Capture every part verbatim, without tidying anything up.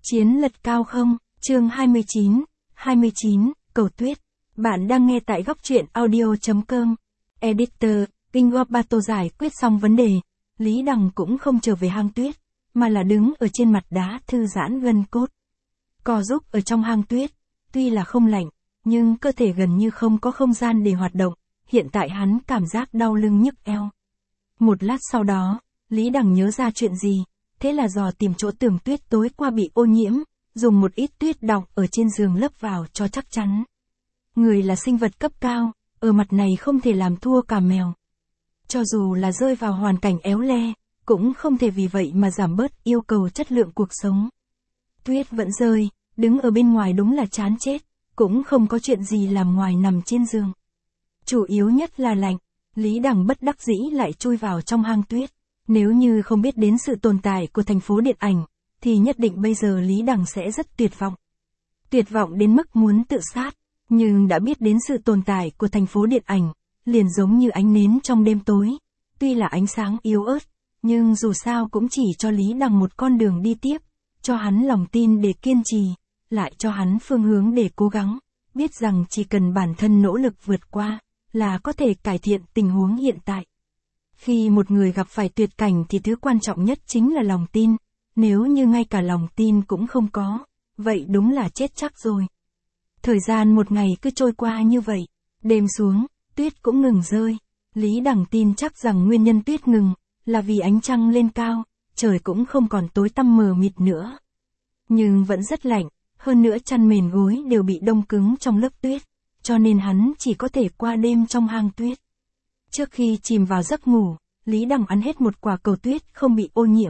Chiến lật cao không, chương hai mươi chín, hai mươi chín, cầu tuyết. Bạn đang nghe tại góc truyện audio.com. Editor, Kinh Bato giải quyết xong vấn đề. Lý Đằng cũng không trở về hang tuyết, mà là đứng ở trên mặt đá thư giãn gân cốt. Co giúp ở trong hang tuyết, tuy là không lạnh, nhưng cơ thể gần như không có không gian để hoạt động. Hiện tại hắn cảm giác đau lưng nhức eo. Một lát sau đó, Lý Đằng nhớ ra chuyện gì, thế là dò tìm chỗ tường tuyết tối qua bị ô nhiễm, dùng một ít tuyết đọng ở trên giường lấp vào cho chắc chắn. Người là sinh vật cấp cao, ở mặt này không thể làm thua cả mèo. Cho dù là rơi vào hoàn cảnh éo le, cũng không thể vì vậy mà giảm bớt yêu cầu chất lượng cuộc sống. Tuyết vẫn rơi, đứng ở bên ngoài đúng là chán chết, cũng không có chuyện gì làm ngoài nằm trên giường. Chủ yếu nhất là lạnh, Lý Đằng bất đắc dĩ lại chui vào trong hang tuyết. Nếu như không biết đến sự tồn tại của thành phố điện ảnh, thì nhất định bây giờ Lý Đằng sẽ rất tuyệt vọng. Tuyệt vọng đến mức muốn tự sát, nhưng đã biết đến sự tồn tại của thành phố điện ảnh, liền giống như ánh nến trong đêm tối. Tuy là ánh sáng yếu ớt, nhưng dù sao cũng chỉ cho Lý Đằng một con đường đi tiếp, cho hắn lòng tin để kiên trì, lại cho hắn phương hướng để cố gắng, biết rằng chỉ cần bản thân nỗ lực vượt qua, là có thể cải thiện tình huống hiện tại. Khi một người gặp phải tuyệt cảnh thì thứ quan trọng nhất chính là lòng tin, nếu như ngay cả lòng tin cũng không có, vậy đúng là chết chắc rồi. Thời gian một ngày cứ trôi qua như vậy, đêm xuống, tuyết cũng ngừng rơi. Lý Đằng tin chắc rằng nguyên nhân tuyết ngừng, là vì ánh trăng lên cao, trời cũng không còn tối tăm mờ mịt nữa. Nhưng vẫn rất lạnh, hơn nữa chăn mền gối đều bị đông cứng trong lớp tuyết, cho nên hắn chỉ có thể qua đêm trong hang tuyết. Trước khi chìm vào giấc ngủ, Lý Đằng ăn hết một quả cầu tuyết không bị ô nhiễm.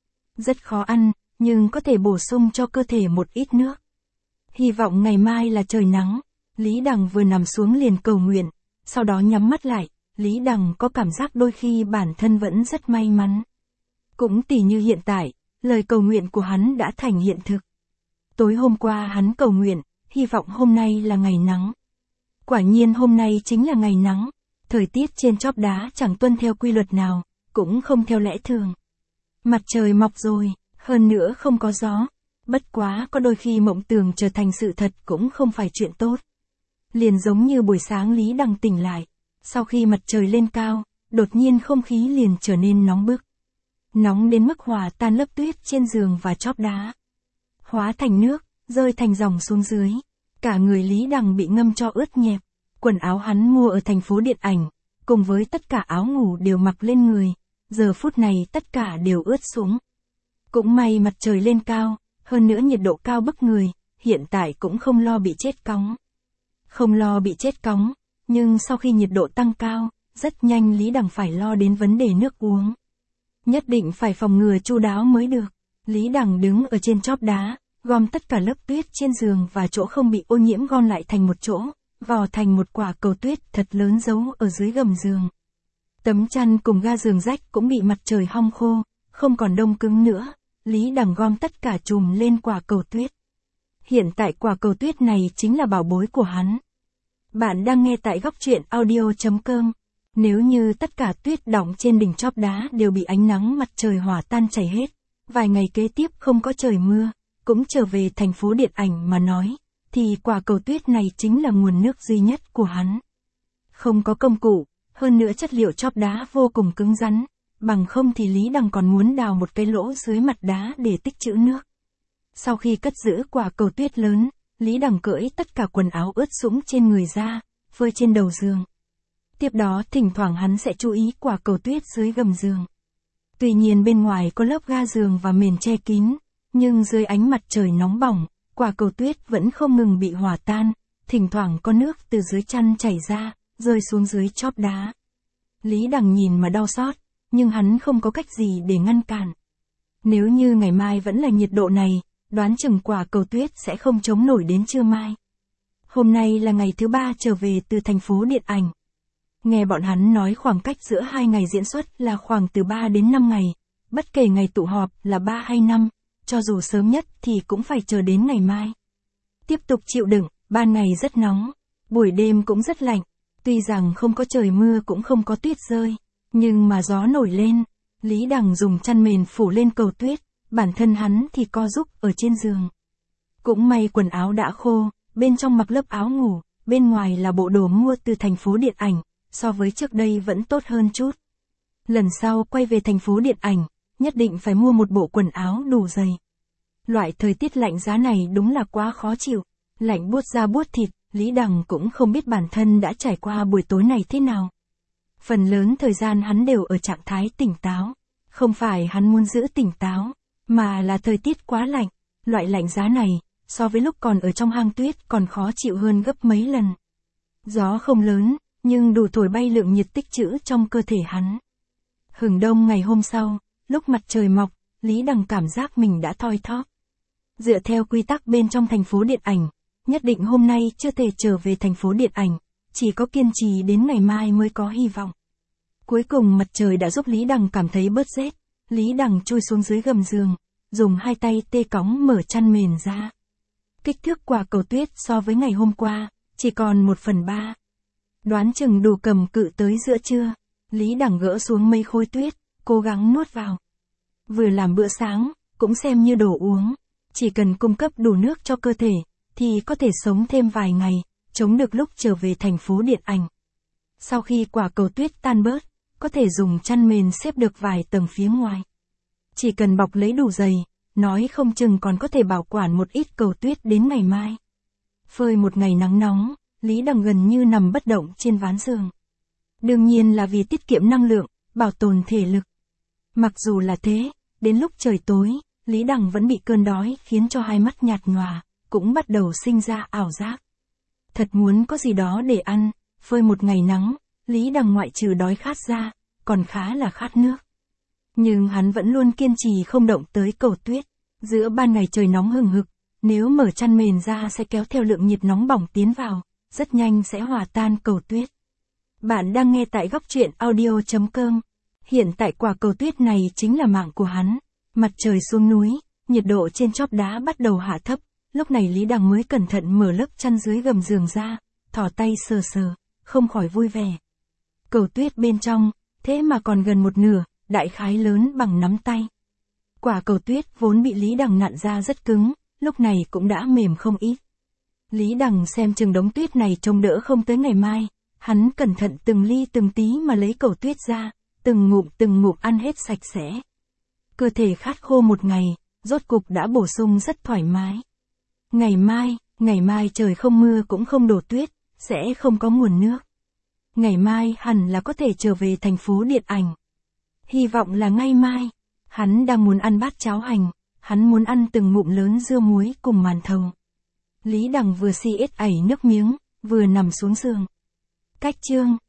Rất khó ăn, nhưng có thể bổ sung cho cơ thể một ít nước. Hy vọng ngày mai là trời nắng, Lý Đằng vừa nằm xuống liền cầu nguyện, sau đó nhắm mắt lại, Lý Đằng có cảm giác đôi khi bản thân vẫn rất may mắn. Cũng tỉ như hiện tại, lời cầu nguyện của hắn đã thành hiện thực. Tối hôm qua hắn cầu nguyện, hy vọng hôm nay là ngày nắng. Quả nhiên hôm nay chính là ngày nắng. Thời tiết trên chóp đá chẳng tuân theo quy luật nào, cũng không theo lẽ thường. Mặt trời mọc rồi, hơn nữa không có gió. Bất quá có đôi khi mộng tưởng trở thành sự thật cũng không phải chuyện tốt. Liền giống như buổi sáng Lý Đằng tỉnh lại, sau khi mặt trời lên cao, đột nhiên không khí liền trở nên nóng bức. Nóng đến mức hòa tan lớp tuyết trên giường và chóp đá. Hóa thành nước, rơi thành dòng xuống dưới. Cả người Lý Đằng bị ngâm cho ướt nhẹp. Quần áo hắn mua ở thành phố điện ảnh, cùng với tất cả áo ngủ đều mặc lên người, giờ phút này tất cả đều ướt xuống. Cũng may mặt trời lên cao, hơn nữa nhiệt độ cao bức người, hiện tại cũng không lo bị chết cóng. Không lo bị chết cóng, nhưng sau khi nhiệt độ tăng cao, rất nhanh Lý Đằng phải lo đến vấn đề nước uống. Nhất định phải phòng ngừa chu đáo mới được. Lý Đằng đứng ở trên chóp đá, gom tất cả lớp tuyết trên giường và chỗ không bị ô nhiễm gom lại thành một chỗ. Vò thành một quả cầu tuyết thật lớn giấu ở dưới gầm giường. Tấm chăn cùng ga giường rách cũng bị mặt trời hong khô, không còn đông cứng nữa. Lý Đằng gom tất cả chùm lên quả cầu tuyết. Hiện tại quả cầu tuyết này chính là bảo bối của hắn. Bạn đang nghe tại góc truyện audio.com. Nếu như tất cả tuyết đọng trên đỉnh chóp đá đều bị ánh nắng mặt trời hòa tan chảy hết, vài ngày kế tiếp không có trời mưa, cũng trở về thành phố điện ảnh mà nói, thì quả cầu tuyết này chính là nguồn nước duy nhất của hắn. Không có công cụ, hơn nữa chất liệu chóp đá vô cùng cứng rắn, bằng không thì Lý Đằng còn muốn đào một cái lỗ dưới mặt đá để tích trữ nước. Sau khi cất giữ quả cầu tuyết lớn, Lý Đằng cởi tất cả quần áo ướt sũng trên người ra, phơi trên đầu giường. Tiếp đó thỉnh thoảng hắn sẽ chú ý quả cầu tuyết dưới gầm giường. Tuy nhiên bên ngoài có lớp ga giường và mền che kín, nhưng dưới ánh mặt trời nóng bỏng, quả cầu tuyết vẫn không ngừng bị hòa tan, thỉnh thoảng có nước từ dưới chăn chảy ra, rơi xuống dưới chóp đá. Lý Đằng nhìn mà đau xót, nhưng hắn không có cách gì để ngăn cản. Nếu như ngày mai vẫn là nhiệt độ này, đoán chừng quả cầu tuyết sẽ không chống nổi đến trưa mai. Hôm nay là ngày thứ ba trở về từ thành phố điện ảnh. Nghe bọn hắn nói khoảng cách giữa hai ngày diễn xuất là khoảng từ ba đến năm ngày, bất kể ngày tụ họp là ba hay năm. Cho dù sớm nhất thì cũng phải chờ đến ngày mai. Tiếp tục chịu đựng, ban ngày rất nóng, buổi đêm cũng rất lạnh. Tuy rằng không có trời mưa cũng không có tuyết rơi, nhưng mà gió nổi lên. Lý Đằng dùng chăn mền phủ lên cầu tuyết, bản thân hắn thì co rúm ở trên giường. Cũng may quần áo đã khô, bên trong mặc lớp áo ngủ, bên ngoài là bộ đồ mua từ thành phố điện ảnh, so với trước đây vẫn tốt hơn chút. Lần sau quay về thành phố điện ảnh, nhất định phải mua một bộ quần áo đủ dày. Loại thời tiết lạnh giá này đúng là quá khó chịu, lạnh buốt da buốt thịt, Lý Đằng cũng không biết bản thân đã trải qua buổi tối này thế nào. Phần lớn thời gian hắn đều ở trạng thái tỉnh táo, không phải hắn muốn giữ tỉnh táo, mà là thời tiết quá lạnh, loại lạnh giá này, so với lúc còn ở trong hang tuyết còn khó chịu hơn gấp mấy lần. Gió không lớn, nhưng đủ thổi bay lượng nhiệt tích trữ trong cơ thể hắn. Hừng đông ngày hôm sau, lúc mặt trời mọc, Lý Đằng cảm giác mình đã thoi thóp. Dựa theo quy tắc bên trong thành phố điện ảnh, nhất định hôm nay chưa thể trở về thành phố điện ảnh, chỉ có kiên trì đến ngày mai mới có hy vọng. Cuối cùng mặt trời đã giúp Lý Đằng cảm thấy bớt rét, Lý Đằng chui xuống dưới gầm giường, dùng hai tay tê cõng mở chăn mền ra. Kích thước quả cầu tuyết so với ngày hôm qua, chỉ còn một phần ba. Đoán chừng đủ cầm cự tới giữa trưa, Lý Đằng gỡ xuống mấy khối tuyết, cố gắng nuốt vào. Vừa làm bữa sáng, cũng xem như đồ uống, chỉ cần cung cấp đủ nước cho cơ thể, thì có thể sống thêm vài ngày, chống được lúc trở về thành phố điện ảnh. Sau khi quả cầu tuyết tan bớt, có thể dùng chăn mền xếp được vài tầng phía ngoài. Chỉ cần bọc lấy đủ dày, nói không chừng còn có thể bảo quản một ít cầu tuyết đến ngày mai. Phơi một ngày nắng nóng, Lý Đằng gần như nằm bất động trên ván giường. Đương nhiên là vì tiết kiệm năng lượng, bảo tồn thể lực. Mặc dù là thế, đến lúc trời tối, Lý Đằng vẫn bị cơn đói khiến cho hai mắt nhạt nhòa, cũng bắt đầu sinh ra ảo giác. Thật muốn có gì đó để ăn, phơi một ngày nắng, Lý Đằng ngoại trừ đói khát ra, còn khá là khát nước. Nhưng hắn vẫn luôn kiên trì không động tới cầu tuyết. Giữa ban ngày trời nóng hừng hực, nếu mở chăn mền ra sẽ kéo theo lượng nhiệt nóng bỏng tiến vào, rất nhanh sẽ hòa tan cầu tuyết. Bạn đang nghe tại góc truyện audio chấm com. Hiện tại quả cầu tuyết này chính là mạng của hắn. Mặt trời xuống núi, nhiệt độ trên chóp đá bắt đầu hạ thấp, lúc này Lý Đằng mới cẩn thận mở lớp chăn dưới gầm giường ra, thò tay sờ sờ, không khỏi vui vẻ. Cầu tuyết bên trong, thế mà còn gần một nửa, đại khái lớn bằng nắm tay. Quả cầu tuyết vốn bị Lý Đằng nặn ra rất cứng, lúc này cũng đã mềm không ít. Lý Đằng xem chừng đống tuyết này trông đỡ không tới ngày mai, hắn cẩn thận từng ly từng tí mà lấy cầu tuyết ra, từng ngụm từng ngụm ăn hết sạch sẽ. Cơ thể khát khô một ngày, rốt cục đã bổ sung rất thoải mái. Ngày mai, ngày mai trời không mưa cũng không đổ tuyết, sẽ không có nguồn nước. Ngày mai hẳn là có thể trở về thành phố điện ảnh. Hy vọng là ngay mai. Hắn đang muốn ăn bát cháo hành, hắn muốn ăn từng ngụm lớn dưa muối cùng màn thầu. Lý Đằng vừa si ết ảy nước miếng, vừa nằm xuống giường. Cách chương